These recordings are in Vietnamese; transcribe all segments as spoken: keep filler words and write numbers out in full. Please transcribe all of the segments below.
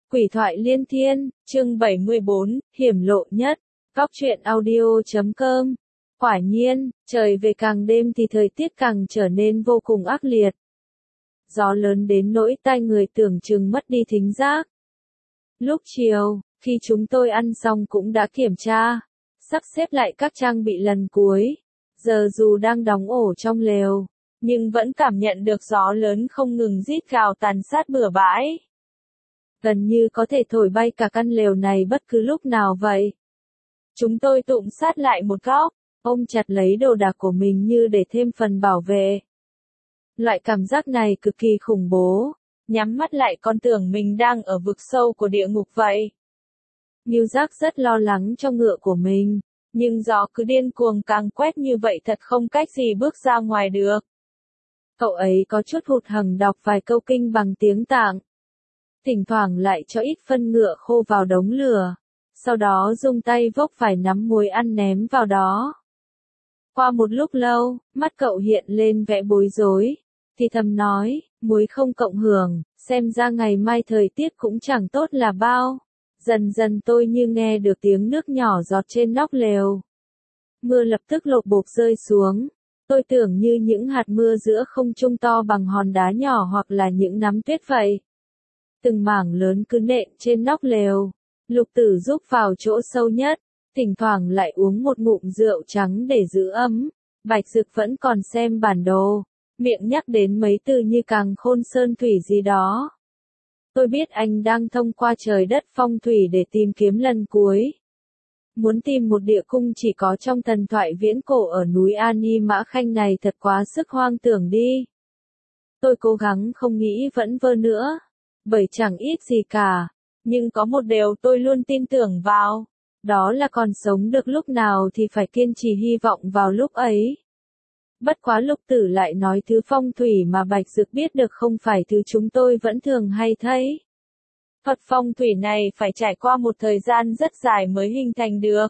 Quỷ thoại liên thiên, chương bảy mươi bốn, hiểm lộ nhất. Góc truyện audio chấm com. Quả nhiên, trời về càng đêm thì thời tiết càng trở nên vô cùng ác liệt. Gió lớn đến nỗi tai người tưởng chừng mất đi thính giác. Lúc chiều, khi chúng tôi ăn xong cũng đã kiểm tra, sắp xếp lại các trang bị lần cuối. Giờ dù đang đóng ổ trong lều, nhưng vẫn cảm nhận được gió lớn không ngừng rít gào tàn sát bừa bãi. Gần như có thể thổi bay cả căn lều này bất cứ lúc nào vậy. Chúng tôi tụm sát lại một góc, ôm chặt lấy đồ đạc của mình như để thêm phần bảo vệ. Loại cảm giác này cực kỳ khủng bố, nhắm mắt lại còn tưởng mình đang ở vực sâu của địa ngục vậy. Ngưu Giác rất lo lắng cho ngựa của mình, nhưng gió cứ điên cuồng càng quét như vậy thật không cách gì bước ra ngoài được. Cậu ấy có chút hụt hẫng đọc vài câu kinh bằng tiếng Tạng. Thỉnh thoảng lại cho ít phân ngựa khô vào đống lửa, sau đó dùng tay vốc vài nắm muối ăn ném vào đó. Qua một lúc lâu, mắt cậu hiện lên vẻ bối rối, thì thầm nói, muối không cộng hưởng, xem ra ngày mai thời tiết cũng chẳng tốt là bao. Dần dần tôi như nghe được tiếng nước nhỏ giọt trên nóc lều. Mưa lập tức lộp bộp rơi xuống. Tôi tưởng như những hạt mưa giữa không trung to bằng hòn đá nhỏ hoặc là những nắm tuyết vậy. Từng mảng lớn cứ nện trên nóc lều. Lục Tử rúc vào chỗ sâu nhất, thỉnh thoảng lại uống một ngụm rượu trắng để giữ ấm. Bạch Dực vẫn còn xem bản đồ, miệng nhắc đến mấy từ như Càn Khôn Sơn Thủy gì đó. Tôi biết anh đang thông qua trời đất phong thủy để tìm kiếm lần cuối. Muốn tìm một địa cung chỉ có trong thần thoại viễn cổ ở núi Ani Mã Khanh này thật quá sức hoang tưởng đi. Tôi cố gắng không nghĩ vẩn vơ nữa, bởi chẳng ít gì cả, nhưng có một điều tôi luôn tin tưởng vào, đó là còn sống được lúc nào thì phải kiên trì hy vọng vào lúc ấy. Bất quá Lục Tử lại nói thứ phong thủy mà Bạch Dực biết được không phải thứ chúng tôi vẫn thường hay thấy. Thuật phong thủy này phải trải qua một thời gian rất dài mới hình thành được.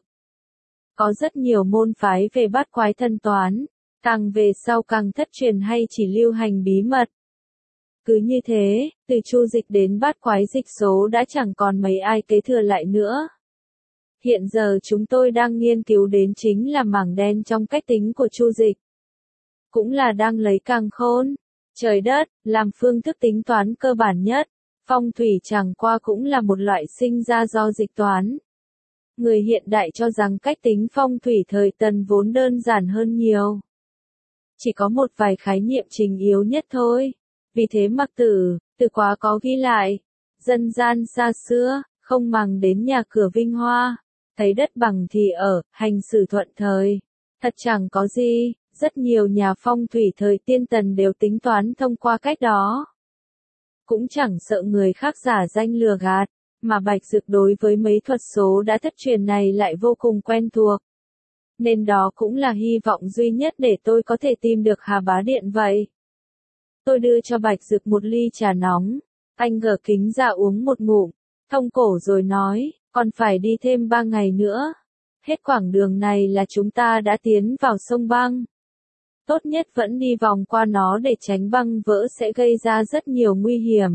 Có rất nhiều môn phái về bát quái thân toán, càng về sau càng thất truyền hay chỉ lưu hành bí mật. Cứ như thế, từ chu dịch đến bát quái dịch số đã chẳng còn mấy ai kế thừa lại nữa. Hiện giờ chúng tôi đang nghiên cứu đến chính là mảng đen trong cách tính của chu dịch. Cũng là đang lấy càn khôn, trời đất, làm phương thức tính toán cơ bản nhất. Phong thủy chẳng qua cũng là một loại sinh ra do dịch toán. Người hiện đại cho rằng cách tính phong thủy thời Tần vốn đơn giản hơn nhiều. Chỉ có một vài khái niệm chính yếu nhất thôi. Vì thế Mặc Tử, từ quá có ghi lại, dân gian xa xưa, không màng đến nhà cửa vinh hoa, thấy đất bằng thì ở, hành xử thuận thời. Thật chẳng có gì, rất nhiều nhà phong thủy thời tiên Tần đều tính toán thông qua cách đó. Cũng chẳng sợ người khác giả danh lừa gạt, mà Bạch Dực đối với mấy thuật số đã thất truyền này lại vô cùng quen thuộc. Nên đó cũng là hy vọng duy nhất để tôi có thể tìm được Hà Bá Điện vậy. Tôi đưa cho Bạch Dực một ly trà nóng, anh gỡ kính ra uống một ngụm, thông cổ rồi nói, còn phải đi thêm ba ngày nữa. Hết quãng đường này là chúng ta đã tiến vào sông băng. Tốt nhất vẫn đi vòng qua nó để tránh băng vỡ sẽ gây ra rất nhiều nguy hiểm.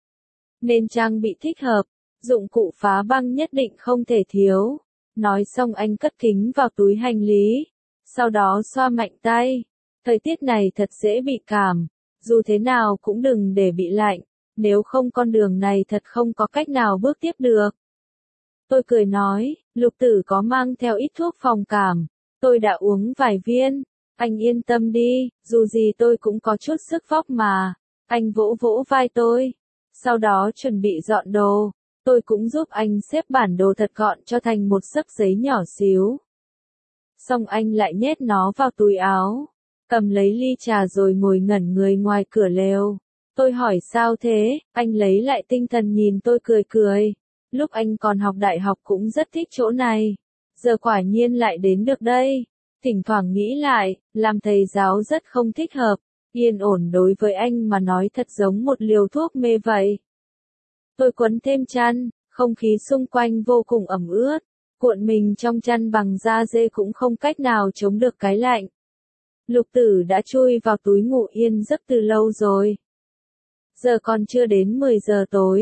Nên trang bị thích hợp, dụng cụ phá băng nhất định không thể thiếu. Nói xong anh cất kính vào túi hành lý, sau đó xoa mạnh tay. Thời tiết này thật dễ bị cảm, dù thế nào cũng đừng để bị lạnh, nếu không con đường này thật không có cách nào bước tiếp được. Tôi cười nói, Lục Tử có mang theo ít thuốc phòng cảm, tôi đã uống vài viên. Anh yên tâm đi, dù gì tôi cũng có chút sức vóc mà. Anh vỗ vỗ vai tôi. Sau đó chuẩn bị dọn đồ. Tôi cũng giúp anh xếp bản đồ thật gọn cho thành một xấp giấy nhỏ xíu. Xong anh lại nhét nó vào túi áo. Cầm lấy ly trà rồi ngồi ngẩn người ngoài cửa lều. Tôi hỏi sao thế, anh lấy lại tinh thần nhìn tôi cười cười. Lúc anh còn học đại học cũng rất thích chỗ này. Giờ quả nhiên lại đến được đây. Thỉnh thoảng nghĩ lại, làm thầy giáo rất không thích hợp, yên ổn đối với anh mà nói thật giống một liều thuốc mê vậy. Tôi quấn thêm chăn, không khí xung quanh vô cùng ẩm ướt, cuộn mình trong chăn bằng da dê cũng không cách nào chống được cái lạnh. Lục Tử đã chui vào túi ngủ yên giấc từ lâu rồi. Giờ còn chưa đến mười giờ tối,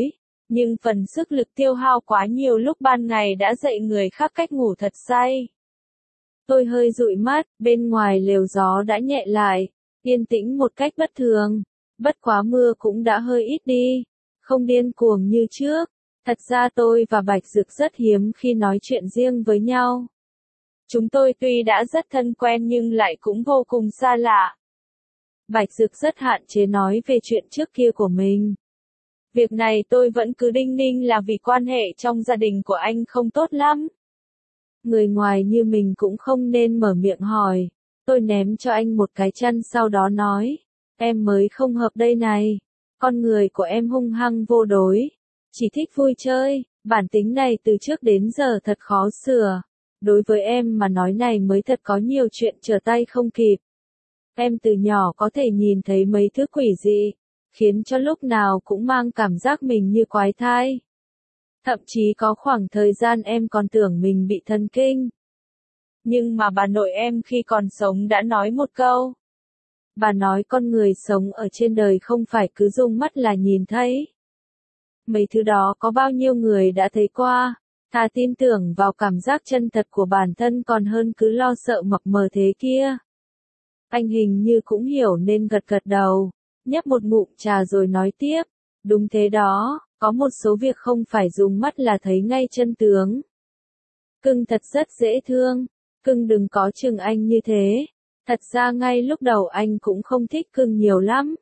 Nhưng phần sức lực tiêu hao quá nhiều lúc ban ngày đã dạy người khác cách ngủ thật say. Tôi hơi dụi mắt, bên ngoài lều gió đã nhẹ lại, yên tĩnh một cách bất thường. Bất quá mưa cũng đã hơi ít đi, không điên cuồng như trước. Thật ra tôi và Bạch Dực rất hiếm khi nói chuyện riêng với nhau. Chúng tôi tuy đã rất thân quen nhưng lại cũng vô cùng xa lạ. Bạch Dực rất hạn chế nói về chuyện trước kia của mình. Việc này tôi vẫn cứ đinh ninh là vì quan hệ trong gia đình của anh không tốt lắm. Người ngoài như mình cũng không nên mở miệng hỏi. Tôi ném cho anh một cái chăn sau đó nói. Em mới không hợp đây này. Con người của em hung hăng vô đối. Chỉ thích vui chơi. Bản tính này từ trước đến giờ thật khó sửa. Đối với em mà nói này mới thật có nhiều chuyện trở tay không kịp. Em từ nhỏ có thể nhìn thấy mấy thứ quỷ dị, khiến cho lúc nào cũng mang cảm giác mình như quái thai. Thậm chí có khoảng thời gian em còn tưởng mình bị thần kinh. Nhưng mà bà nội em khi còn sống đã nói một câu. Bà nói con người sống ở trên đời không phải cứ dùng mắt là nhìn thấy. Mấy thứ đó có bao nhiêu người đã thấy qua, thà tin tưởng vào cảm giác chân thật của bản thân còn hơn cứ lo sợ mập mờ thế kia. Anh hình như cũng hiểu nên gật gật đầu, nhấp một ngụm trà rồi nói tiếp. Đúng thế đó, có một số việc không phải dùng mắt là thấy ngay chân tướng. Cưng thật rất dễ thương, cưng đừng có chừng anh như thế. Thật ra ngay lúc đầu anh cũng không thích cưng nhiều lắm.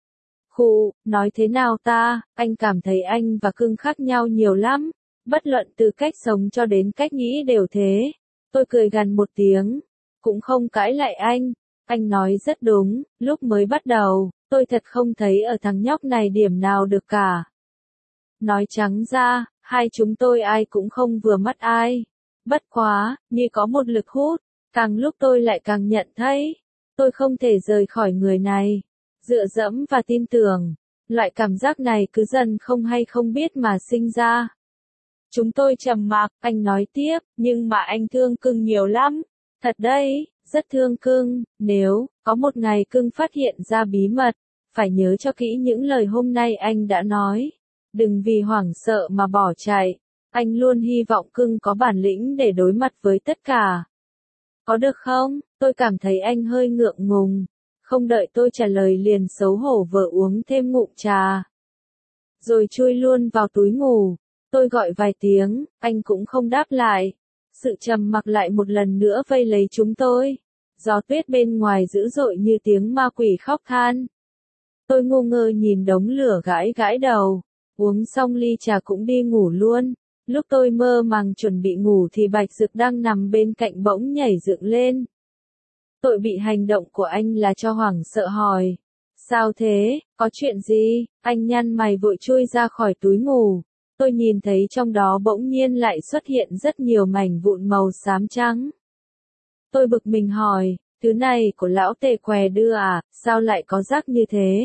Khụ, nói thế nào ta, anh cảm thấy anh và cưng khác nhau nhiều lắm. Bất luận từ cách sống cho đến cách nghĩ đều thế. Tôi cười gằn một tiếng, cũng không cãi lại anh. Anh nói rất đúng, lúc mới bắt đầu, tôi thật không thấy ở thằng nhóc này điểm nào được cả. Nói trắng ra, hai chúng tôi ai cũng không vừa mắt ai. Bất quá, như có một lực hút, càng lúc tôi lại càng nhận thấy, tôi không thể rời khỏi người này. Dựa dẫm và tin tưởng, loại cảm giác này cứ dần không hay không biết mà sinh ra. Chúng tôi trầm mặc, anh nói tiếp, nhưng mà anh thương cưng nhiều lắm. Thật đấy, rất thương cưng, nếu có một ngày cưng phát hiện ra bí mật, phải nhớ cho kỹ những lời hôm nay anh đã nói. Đừng vì hoảng sợ mà bỏ chạy. Anh luôn hy vọng cưng có bản lĩnh để đối mặt với tất cả. Có được không? Tôi cảm thấy anh hơi ngượng ngùng. Không đợi tôi trả lời liền xấu hổ vờ uống thêm ngụm trà. Rồi chui luôn vào túi ngủ. Tôi gọi vài tiếng, anh cũng không đáp lại. Sự trầm mặc lại một lần nữa vây lấy chúng tôi. Gió tuyết bên ngoài dữ dội như tiếng ma quỷ khóc than. Tôi ngu ngơ nhìn đống lửa gãi gãi đầu. Uống xong ly trà cũng đi ngủ luôn. Lúc tôi mơ màng chuẩn bị ngủ thì Bạch Dực đang nằm bên cạnh bỗng nhảy dựng lên. Tội bị hành động của anh là cho hoảng sợ hỏi. Sao thế, có chuyện gì? Anh nhăn mày vội chui ra khỏi túi ngủ. Tôi nhìn thấy trong đó bỗng nhiên lại xuất hiện rất nhiều mảnh vụn màu xám trắng. Tôi bực mình hỏi, thứ này của lão tề què đưa à, sao lại có rác như thế?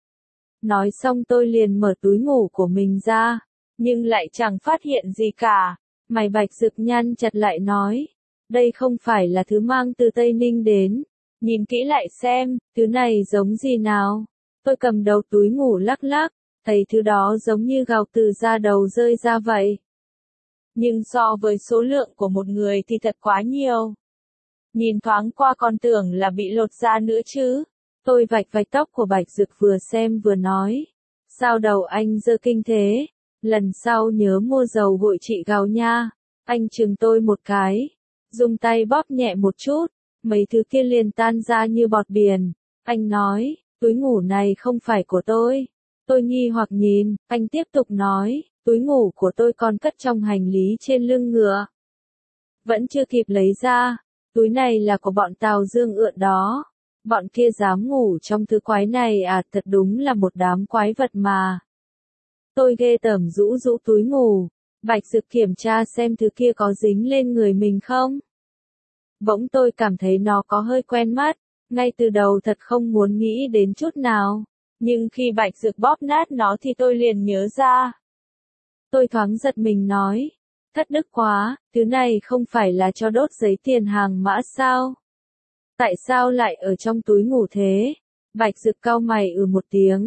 Nói xong tôi liền mở túi ngủ của mình ra, nhưng lại chẳng phát hiện gì cả. Mày Bạch Dực nhăn chặt lại nói, đây không phải là thứ mang từ Tây Ninh đến. Nhìn kỹ lại xem, thứ này giống gì nào? Tôi cầm đầu túi ngủ lắc lắc, thấy thứ đó giống như gào từ da đầu rơi ra vậy. Nhưng so với số lượng của một người thì thật quá nhiều. Nhìn thoáng qua còn tưởng là bị lột da nữa chứ. Tôi vạch vạch tóc của Bạch Dực vừa xem vừa nói. Sao đầu anh dơ kinh thế? Lần sau nhớ mua dầu gội trị gào nha. Anh chừng tôi một cái. Dùng tay bóp nhẹ một chút. Mấy thứ kia liền tan ra như bọt biển. Anh nói, túi ngủ này không phải của tôi. Tôi nghi hoặc nhìn, anh tiếp tục nói, túi ngủ của tôi còn cất trong hành lý trên lưng ngựa. Vẫn chưa kịp lấy ra, túi này là của bọn Tào Dương Ượn đó. Bọn kia dám ngủ trong thứ quái này à, thật đúng là một đám quái vật mà. Tôi ghê tởm rũ rũ túi ngủ, Bạch Dực kiểm tra xem thứ kia có dính lên người mình không. Bỗng tôi cảm thấy nó có hơi quen mắt, ngay từ đầu thật không muốn nghĩ đến chút nào. Nhưng khi Bạch Dực bóp nát nó thì tôi liền nhớ ra. Tôi thoáng giật mình nói, thất đức quá, thứ này không phải là cho đốt giấy tiền hàng mã sao? Tại sao lại ở trong túi ngủ thế? Bạch Dực cau mày ừ một tiếng.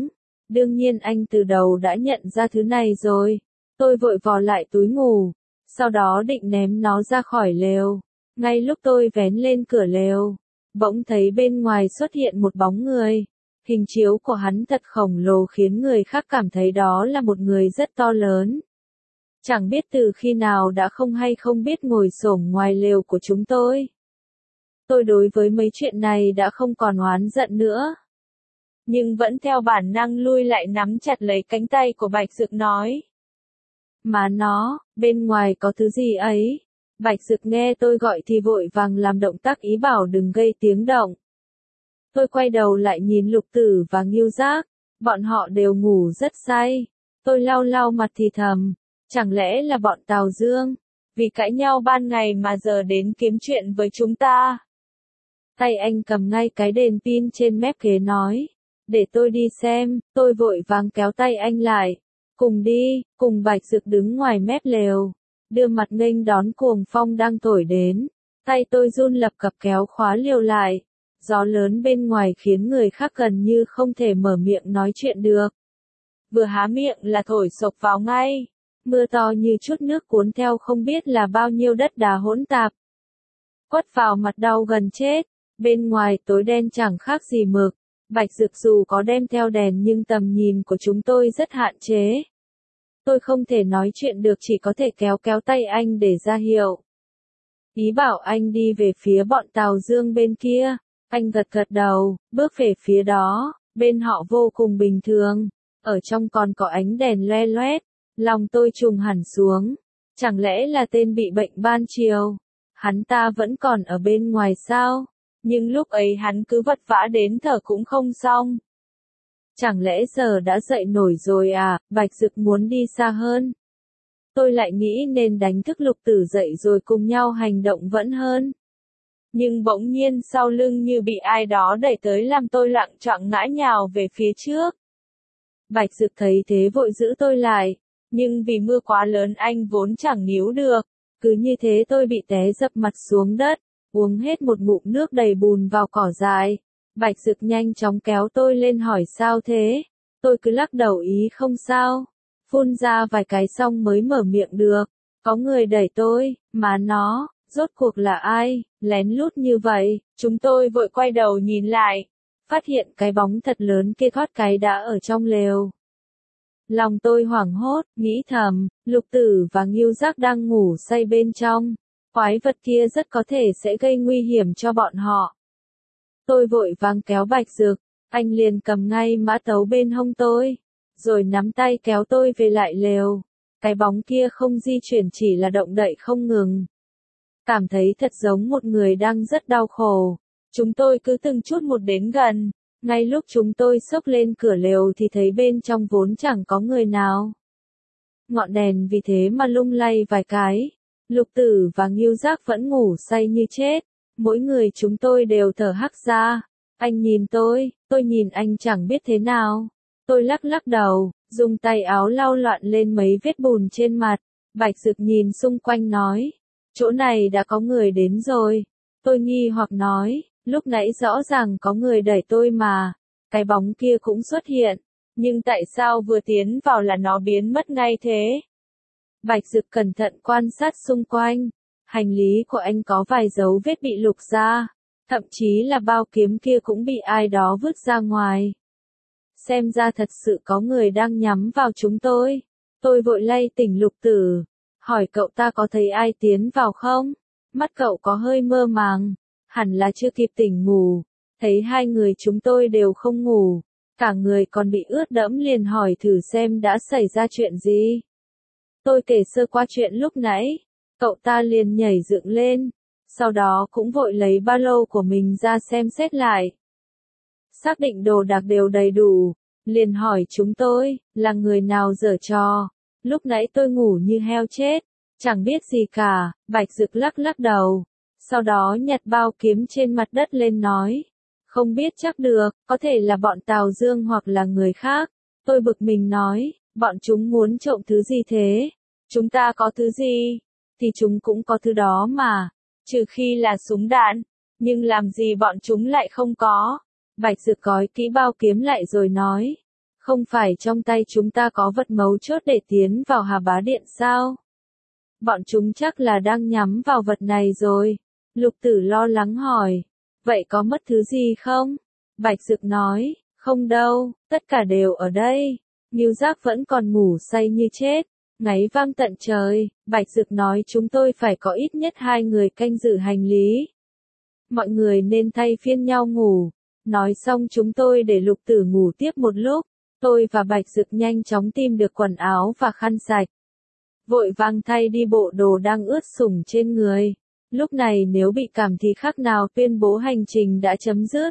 Đương nhiên anh từ đầu đã nhận ra thứ này rồi. Tôi vội vò lại túi ngủ, sau đó định ném nó ra khỏi lều. Ngay lúc tôi vén lên cửa lều, bỗng thấy bên ngoài xuất hiện một bóng người. Hình chiếu của hắn thật khổng lồ khiến người khác cảm thấy đó là một người rất to lớn. Chẳng biết từ khi nào đã không hay không biết ngồi xổm ngoài lều của chúng tôi. Tôi đối với mấy chuyện này đã không còn oán giận nữa. Nhưng vẫn theo bản năng lui lại nắm chặt lấy cánh tay của Bạch Dực nói. Mà nó, bên ngoài có thứ gì ấy? Bạch Dực nghe tôi gọi thì vội vàng làm động tác ý bảo đừng gây tiếng động. Tôi quay đầu lại nhìn Lục Tử và Ngưu Giác, bọn họ đều ngủ rất say. Tôi lau lau mặt thì thầm, chẳng lẽ là bọn Tào Dương, vì cãi nhau ban ngày mà giờ đến kiếm chuyện với chúng ta. Tay anh cầm ngay cái đèn pin trên mép ghế nói, để tôi đi xem. Tôi vội vàng kéo tay anh lại, cùng đi. Cùng Bạch Dực đứng ngoài mép lều, đưa mặt nghênh đón cuồng phong đang thổi đến. Tay tôi run lập cập kéo khóa liều lại. Gió lớn bên ngoài khiến người khác gần như không thể mở miệng nói chuyện được. Vừa há miệng là thổi sộc vào ngay. Mưa to như chút nước cuốn theo không biết là bao nhiêu đất đá hỗn tạp. Quất vào mặt đau gần chết. Bên ngoài tối đen chẳng khác gì mực. Bạch Dực dù có đem theo đèn nhưng tầm nhìn của chúng tôi rất hạn chế. Tôi không thể nói chuyện được, chỉ có thể kéo kéo tay anh để ra hiệu. Ý bảo anh đi về phía bọn Tào Dương bên kia. Anh gật gật đầu, bước về phía đó. Bên họ vô cùng bình thường. Ở trong còn có ánh đèn loe loét. Lòng tôi trùng hẳn xuống. Chẳng lẽ là tên bị bệnh ban chiều? Hắn ta vẫn còn ở bên ngoài sao? Nhưng lúc ấy hắn cứ vất vả đến thở cũng không xong. Chẳng lẽ giờ đã dậy nổi rồi à? Bạch Dực muốn đi xa hơn. Tôi lại nghĩ nên đánh thức Lục Tử dậy rồi cùng nhau hành động vẫn hơn. Nhưng bỗng nhiên sau lưng như bị ai đó đẩy tới làm tôi lặng choạng ngã nhào về phía trước. Bạch Dực thấy thế vội giữ tôi lại. Nhưng vì mưa quá lớn anh vốn chẳng níu được. Cứ như thế tôi bị té dập mặt xuống đất. Uống hết một ngụm nước đầy bùn vào cỏ dại. Bạch Dực nhanh chóng kéo tôi lên hỏi sao thế. Tôi cứ lắc đầu ý không sao. Phun ra vài cái xong mới mở miệng được. Có người đẩy tôi, mà nó, rốt cuộc là ai, lén lút như vậy. Chúng tôi vội quay đầu nhìn lại. Phát hiện cái bóng thật lớn kia thoát cái đã ở trong lều. Lòng tôi hoảng hốt, nghĩ thầm, Lục Tử và Ngưu Giác đang ngủ say bên trong. Quái vật kia rất có thể sẽ gây nguy hiểm cho bọn họ. Tôi vội vàng kéo Bạch Dực, anh liền cầm ngay mã tấu bên hông tôi, rồi nắm tay kéo tôi về lại lều. Cái bóng kia không di chuyển, chỉ là động đậy không ngừng. Cảm thấy thật giống một người đang rất đau khổ. Chúng tôi cứ từng chút một đến gần. Ngay lúc chúng tôi xốc lên cửa lều thì thấy bên trong vốn chẳng có người nào. Ngọn đèn vì thế mà lung lay vài cái. Lục Tử và Ngưu Giác vẫn ngủ say như chết. Mỗi người chúng tôi đều thở hắt ra. Anh nhìn tôi, tôi nhìn anh chẳng biết thế nào. Tôi lắc lắc đầu, dùng tay áo lau loạn lên mấy vết bùn trên mặt. Bạch Dực nhìn xung quanh nói, chỗ này đã có người đến rồi. Tôi nghi hoặc nói, lúc nãy rõ ràng có người đẩy tôi mà. Cái bóng kia cũng xuất hiện. Nhưng tại sao vừa tiến vào là nó biến mất ngay thế? Bạch Dực cẩn thận quan sát xung quanh. Hành lý của anh có vài dấu vết bị lục ra. Thậm chí là bao kiếm kia cũng bị ai đó vứt ra ngoài. Xem ra thật sự có người đang nhắm vào chúng tôi. Tôi vội lay tỉnh Lục Tử. Hỏi cậu ta có thấy ai tiến vào không? Mắt cậu có hơi mơ màng. Hẳn là chưa kịp tỉnh ngủ. Thấy hai người chúng tôi đều không ngủ. Cả người còn bị ướt đẫm liền hỏi thử xem đã xảy ra chuyện gì. Tôi kể sơ qua chuyện lúc nãy. Cậu ta liền nhảy dựng lên. Sau đó cũng vội lấy ba lô của mình ra xem xét lại. Xác định đồ đạc đều đầy đủ. Liền hỏi chúng tôi, là người nào giở trò. Lúc nãy tôi ngủ như heo chết. Chẳng biết gì cả. Bạch Dực lắc lắc đầu. Sau đó nhặt bao kiếm trên mặt đất lên nói. Không biết chắc được, có thể là bọn Tào Dương hoặc là người khác. Tôi bực mình nói, bọn chúng muốn trộm thứ gì thế? Chúng ta có thứ gì? Thì chúng cũng có thứ đó mà. Trừ khi là súng đạn. Nhưng làm gì bọn chúng lại không có? Bạch Dực gói kỹ bao kiếm lại rồi nói. Không phải trong tay chúng ta có vật mấu chốt để tiến vào Hà Bá Điện sao? Bọn chúng chắc là đang nhắm vào vật này rồi. Lục Tử lo lắng hỏi. Vậy có mất thứ gì không? Bạch Dực nói, không đâu, tất cả đều ở đây. Ngưu Giác vẫn còn ngủ say như chết. Ngáy vang tận trời, Bạch Dực nói chúng tôi phải có ít nhất hai người canh giữ hành lý. Mọi người nên thay phiên nhau ngủ. Nói xong chúng tôi để Lục Tử ngủ tiếp một lúc. Tôi và Bạch Dực nhanh chóng tìm được quần áo và khăn sạch. Vội vàng thay đi bộ đồ đang ướt sũng trên người. Lúc này nếu bị cảm thì khác nào tuyên bố hành trình đã chấm dứt.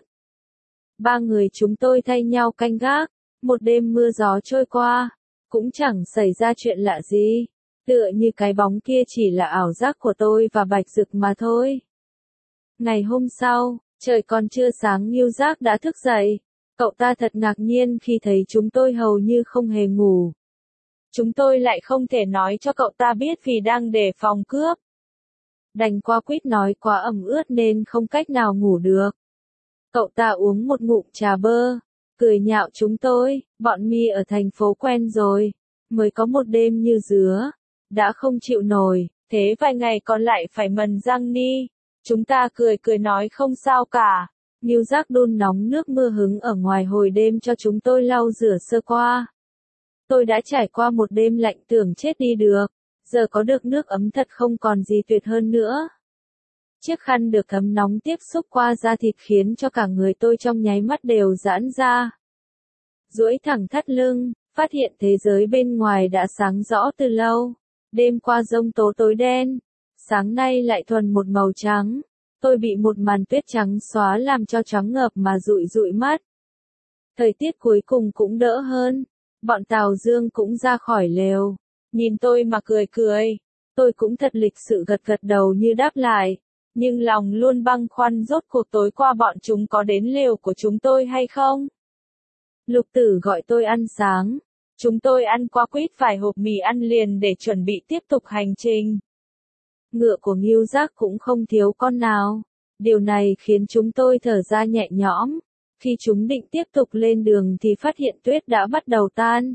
Ba người chúng tôi thay nhau canh gác. Một đêm mưa gió trôi qua. Cũng chẳng xảy ra chuyện lạ gì. Tựa như cái bóng kia chỉ là ảo giác của tôi và Bạch Dực mà thôi. Ngày hôm sau, trời còn chưa sáng Ngưu Giác đã thức dậy. Cậu ta thật ngạc nhiên khi thấy chúng tôi hầu như không hề ngủ. Chúng tôi lại không thể nói cho cậu ta biết vì đang đề phòng cướp. Đành qua quýt nói quá ẩm ướt nên không cách nào ngủ được. Cậu ta uống một ngụm trà bơ, cười nhạo chúng tôi, bọn mi ở thành phố quen rồi, mới có một đêm như dứa, đã không chịu nổi, thế vài ngày còn lại phải mần răng ni. Chúng ta cười cười nói không sao cả. Ngưu Giác đun nóng nước mưa hứng ở ngoài hồi đêm cho chúng tôi lau rửa sơ qua. Tôi đã trải qua một đêm lạnh tưởng chết đi được, giờ có được nước ấm thật không còn gì tuyệt hơn nữa. Chiếc khăn được thấm nóng tiếp xúc qua da thịt khiến cho cả người tôi trong nháy mắt đều giãn ra. Duỗi thẳng thắt lưng, phát hiện thế giới bên ngoài đã sáng rõ từ lâu. Đêm qua giông tố tối đen, sáng nay lại thuần một màu trắng. Tôi bị một màn tuyết trắng xóa làm cho choáng ngợp mà dụi dụi mắt. Thời tiết cuối cùng cũng đỡ hơn. Bọn Tào Dương cũng ra khỏi lều. Nhìn tôi mà cười cười. Tôi cũng thật lịch sự gật gật đầu như đáp lại. Nhưng lòng luôn băn khoăn rốt cuộc tối qua bọn chúng có đến lều của chúng tôi hay không? Lục Tử gọi tôi ăn sáng. Chúng tôi ăn qua quýt vài hộp mì ăn liền để chuẩn bị tiếp tục hành trình. Ngựa của Ngưu Giác cũng không thiếu con nào. Điều này khiến chúng tôi thở ra nhẹ nhõm. Khi chúng định tiếp tục lên đường thì phát hiện tuyết đã bắt đầu tan.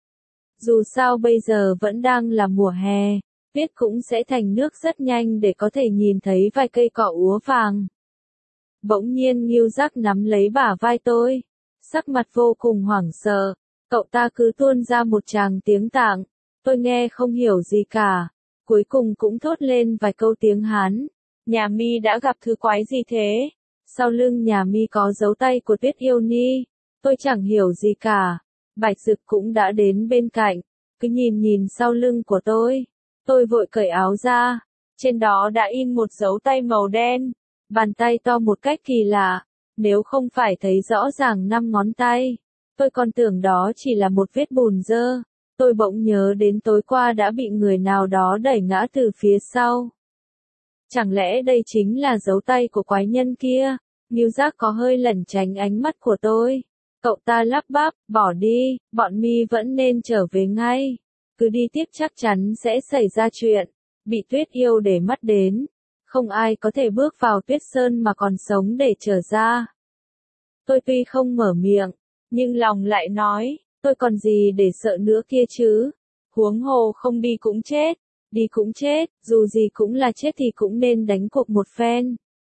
Dù sao bây giờ vẫn đang là mùa hè, tuyết cũng sẽ thành nước rất nhanh để có thể nhìn thấy vài cây cỏ úa vàng. Bỗng nhiên Ngưu Giác nắm lấy bả vai tôi, sắc mặt vô cùng hoảng sợ. Cậu ta cứ tuôn ra một tràng tiếng Tạng, tôi nghe không hiểu gì cả. Cuối cùng cũng thốt lên vài câu tiếng Hán. Nhà mi đã gặp thứ quái gì thế? Sau lưng nhà mi có dấu tay của Tuyết Yêu Ni. Tôi chẳng hiểu gì cả. Bạch Dực cũng đã đến bên cạnh. Cứ nhìn nhìn sau lưng của tôi. Tôi vội cởi áo ra. Trên đó đã in một dấu tay màu đen. Bàn tay to một cách kỳ lạ. Nếu không phải thấy rõ ràng năm ngón tay, tôi còn tưởng đó chỉ là một vết bùn dơ. Tôi bỗng nhớ đến tối qua đã bị người nào đó đẩy ngã từ phía sau. Chẳng lẽ đây chính là dấu tay của quái nhân kia? Ngưu Giác có hơi lẩn tránh ánh mắt của tôi. Cậu ta lắp bắp, bỏ đi, bọn mi vẫn nên trở về ngay. Cứ đi tiếp chắc chắn sẽ xảy ra chuyện. Bị Tuyết Yêu để mắt đến. Không ai có thể bước vào Tuyết Sơn mà còn sống để trở ra. Tôi tuy không mở miệng, nhưng lòng lại nói, tôi còn gì để sợ nữa kia chứ. Huống hồ không đi cũng chết, đi cũng chết, dù gì cũng là chết thì cũng nên đánh cuộc một phen.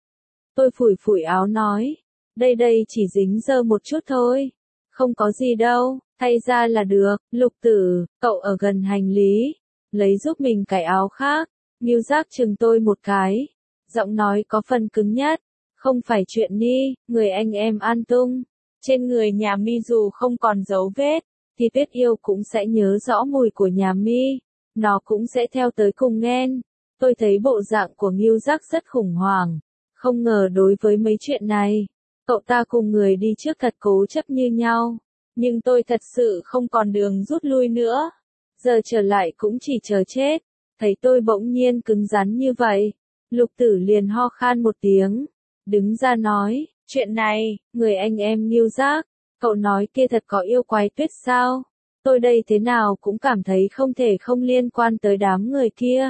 Tôi phủi phủi áo nói, đây đây chỉ dính dơ một chút thôi, không có gì đâu, thay ra là được. Lục Tử, cậu ở gần hành lý, lấy giúp mình cái áo khác. Ngưu Giác chừng tôi một cái, giọng nói có phần cứng nhắc, không phải chuyện ni, người anh em an tung. Trên người nhà mi dù không còn dấu vết, thì Tuyết Yêu cũng sẽ nhớ rõ mùi của nhà mi, nó cũng sẽ theo tới cùng nghen. Tôi thấy bộ dạng của Ngưu Giác rất khủng hoảng, không ngờ đối với mấy chuyện này, cậu ta cùng người đi trước thật cố chấp như nhau, nhưng tôi thật sự không còn đường rút lui nữa, giờ trở lại cũng chỉ chờ chết. Thấy tôi bỗng nhiên cứng rắn như vậy, Lục Tử liền ho khan một tiếng, đứng ra nói, chuyện này, người anh em Ngưu Giác, cậu nói kia thật có yêu quái tuyết sao? Tôi đây thế nào cũng cảm thấy không thể không liên quan tới đám người kia.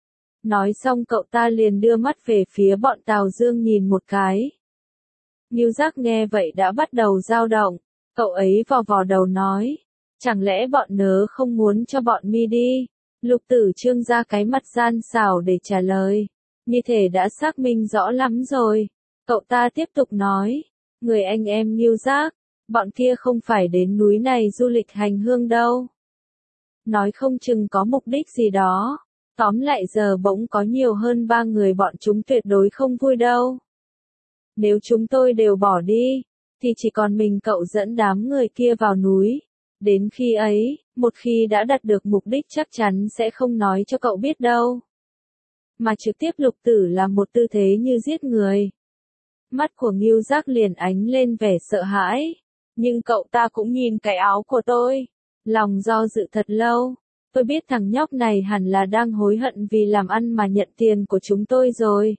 Nói xong cậu ta liền đưa mắt về phía bọn Tào Dương nhìn một cái. Ngưu Giác nghe vậy đã bắt đầu dao động, Cậu ấy vò vò đầu nói, chẳng lẽ bọn nớ không muốn cho bọn mi đi? Lục Tử Trương ra cái mặt gian xảo để trả lời, như thể đã xác minh rõ lắm rồi. Cậu ta tiếp tục nói, người anh em Ngưu Giác, bọn kia không phải đến núi này du lịch hành hương đâu. Nói không chừng có mục đích gì đó. Tóm lại giờ bỗng có nhiều hơn ba người bọn chúng tuyệt đối không vui đâu. Nếu chúng tôi đều bỏ đi, thì chỉ còn mình cậu dẫn đám người kia vào núi. Đến khi ấy, một khi đã đạt được mục đích chắc chắn sẽ không nói cho cậu biết đâu. Mà trực tiếp Lục Tử làm một tư thế như giết người. Mắt của Ngưu Giác liền ánh lên vẻ sợ hãi. Nhưng cậu ta cũng nhìn cái áo của tôi. Lòng do dự thật lâu. Tôi biết thằng nhóc này hẳn là đang hối hận vì làm ăn mà nhận tiền của chúng tôi rồi.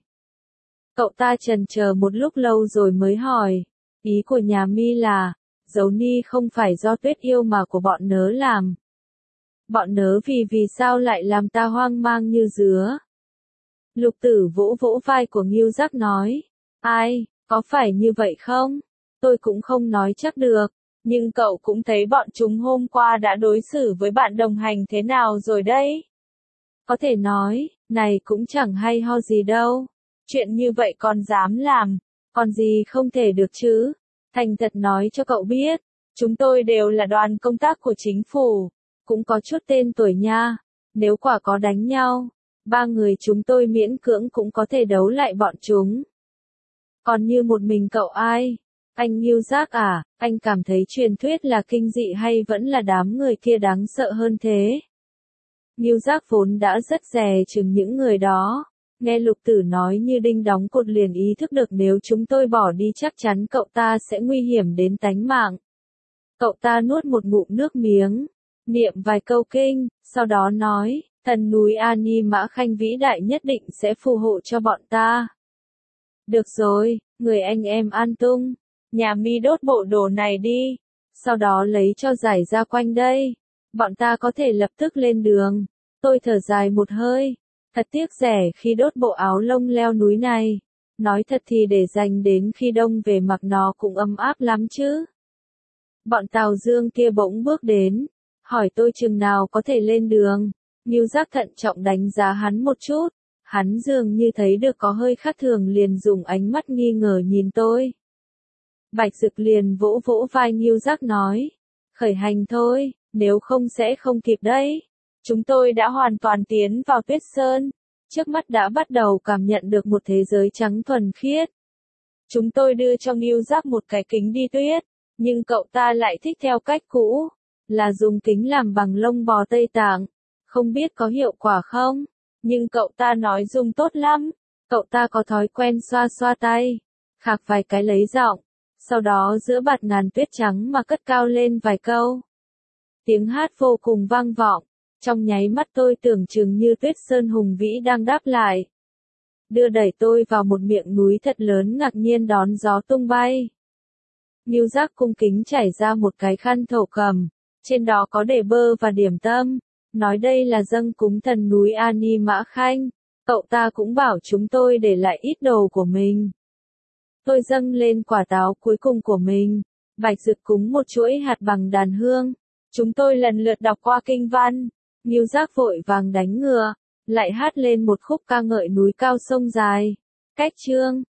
Cậu ta chần chờ một lúc lâu rồi mới hỏi. Ý của nhà mi là, dấu ni không phải do Tuyết yêu mà của bọn nớ làm. Bọn nớ vì vì sao lại làm ta hoang mang như dứa. Lục Tử vỗ vỗ vai của Ngưu Giác nói. Ai, có phải như vậy không? Tôi cũng không nói chắc được. Nhưng cậu cũng thấy bọn chúng hôm qua đã đối xử với bạn đồng hành thế nào rồi đấy. Có thể nói, này cũng chẳng hay ho gì đâu. Chuyện như vậy còn dám làm, còn gì không thể được chứ. Thành thật nói cho cậu biết, chúng tôi đều là đoàn công tác của chính phủ, cũng có chút tên tuổi nha. Nếu quả có đánh nhau, ba người chúng tôi miễn cưỡng cũng có thể đấu lại bọn chúng. Còn như một mình cậu ai? Anh Ngưu Giác à, anh cảm thấy truyền thuyết là kinh dị hay vẫn là đám người kia đáng sợ hơn thế? Ngưu Giác vốn đã rất dè chừng những người đó. Nghe Lục Tử nói như đinh đóng cột liền ý thức được nếu chúng tôi bỏ đi chắc chắn cậu ta sẽ nguy hiểm đến tánh mạng. Cậu ta nuốt một ngụm nước miếng, niệm vài câu kinh, sau đó nói, thần núi Ani Mã Khanh vĩ đại nhất định sẽ phù hộ cho bọn ta. Được rồi, người anh em an tung. Nhà mi đốt bộ đồ này đi, sau đó lấy cho giải ra quanh đây. Bọn ta có thể lập tức lên đường. Tôi thở dài một hơi. Thật tiếc rẻ khi đốt bộ áo lông leo núi này. Nói thật thì để dành đến khi đông về mặc nó cũng ấm áp lắm chứ. Bọn Tào Dương kia bỗng bước đến. Hỏi tôi chừng nào có thể lên đường. Ngưu Giác thận trọng đánh giá hắn một chút. Hắn dường như thấy được có hơi khác thường liền dùng ánh mắt nghi ngờ nhìn tôi. Bạch Dực liền vỗ vỗ vai Ngưu Giác nói. Khởi hành thôi, nếu không sẽ không kịp đấy. Chúng tôi đã hoàn toàn tiến vào Tuyết Sơn. Trước mắt đã bắt đầu cảm nhận được một thế giới trắng thuần khiết. Chúng tôi đưa cho Ngưu Giác một cái kính đi tuyết. Nhưng cậu ta lại thích theo cách cũ. Là dùng kính làm bằng lông bò Tây Tạng. Không biết có hiệu quả không? Nhưng cậu ta nói dùng tốt lắm. Cậu ta có thói quen xoa xoa tay. Khạc vài cái lấy giọng. Sau đó giữa bạt ngàn tuyết trắng mà cất cao lên vài câu. Tiếng hát vô cùng vang vọng. Trong nháy mắt tôi tưởng chừng như Tuyết Sơn hùng vĩ đang đáp lại. Đưa đẩy tôi vào một miệng núi thật lớn ngạc nhiên đón gió tung bay. Ngưu Giác cung kính trải ra một cái khăn thổ cầm. Trên đó có để bơ và điểm tâm. Nói đây là dâng cúng thần núi Ani Mã Khanh. Cậu ta cũng bảo chúng tôi để lại ít đồ của mình. Tôi dâng lên quả táo cuối cùng của mình. Bạch Dực cúng một chuỗi hạt bằng đàn hương. Chúng tôi lần lượt đọc qua kinh văn. Ngưu Giác vội vàng đánh ngựa. Lại hát lên một khúc ca ngợi núi cao sông dài. Cách chương.